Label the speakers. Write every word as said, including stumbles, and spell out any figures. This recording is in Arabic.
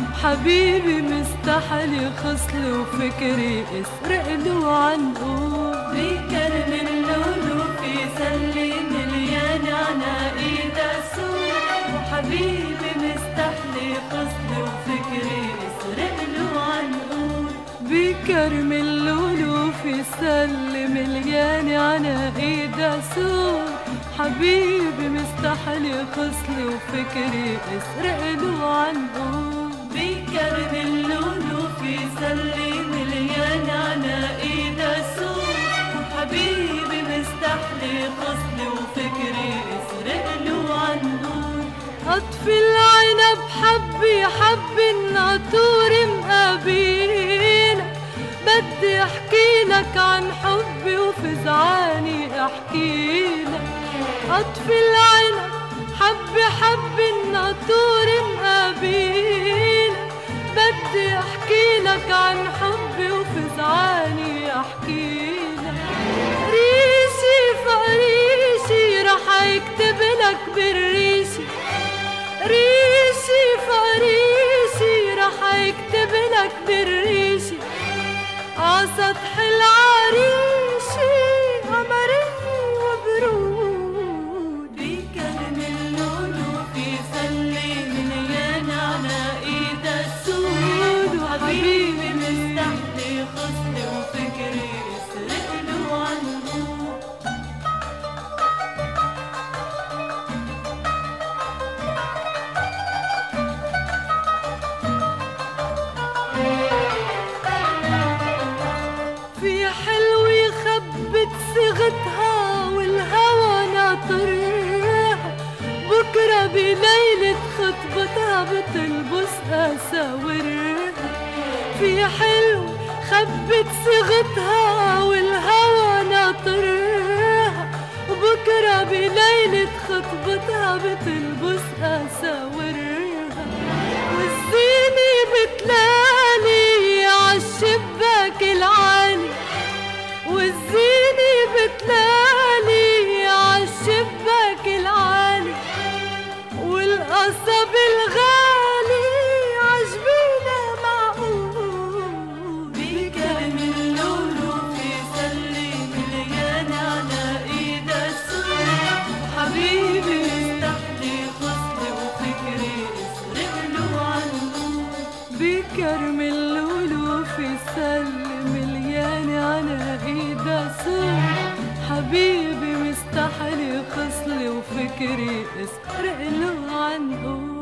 Speaker 1: حبيبي مستحلي خصلي وفكري اسرق له عنقود.
Speaker 2: بكرم اللولو في سلي مليان عناقيد سود، وحبيبي مستحلي خصلي وفكري اسرق له عنقود.
Speaker 1: بكرم اللولو في سل مليان عناقيد سود، حبيبي مستحلي خصلي وفكري اسرق له عنقود.
Speaker 2: بكرم اللولو في سلي مليان عناقيد سود، وحبيبي مستحلي خصلي وفكري اسرق له عنقود.
Speaker 1: أطفي العنب حبي حبي الناطور مقابيلك، بدي احكي لك عن حبي وفي زعاني احكي لك. أطفي العنب حبي حبي الناطور مقابيلك، بدي احكي لك عن حبي وفي زعاني احكي لك. ريشي فريشي رح يكتب لك بالريشي، ريشي فريشي رح يكتب لك بالريشي، عسطح العريشي قمري وبرود.
Speaker 2: بكرم اللولو في سلي مليان عناقيد سود، وحبيبي مستحلي خصلي وفكري اسرق له عنقود.
Speaker 1: في حلوة خبت صيغتها والهوى ناطرها، بكرة بليلة خطبتها بتلبس أساورها. في حلو خبت صيغتها والهوى ناطرها، بكرة بليلة خطبتها بتلبس أساورها. والزينة بتلالي عالشباك العالي، والزينة بتلالي عالشباك العالي، والقصب الغالي عجبينا معقول.
Speaker 2: بكرم اللولو في سلي مليان عناقيد سود، وحبيبي مستحلي خصلي وفكري اسرق له عنقود.
Speaker 1: بكرم اللولو في سل مليان عناقيد سود، حبيبي مستحلي خصلي وفكري اسرق له عنقود.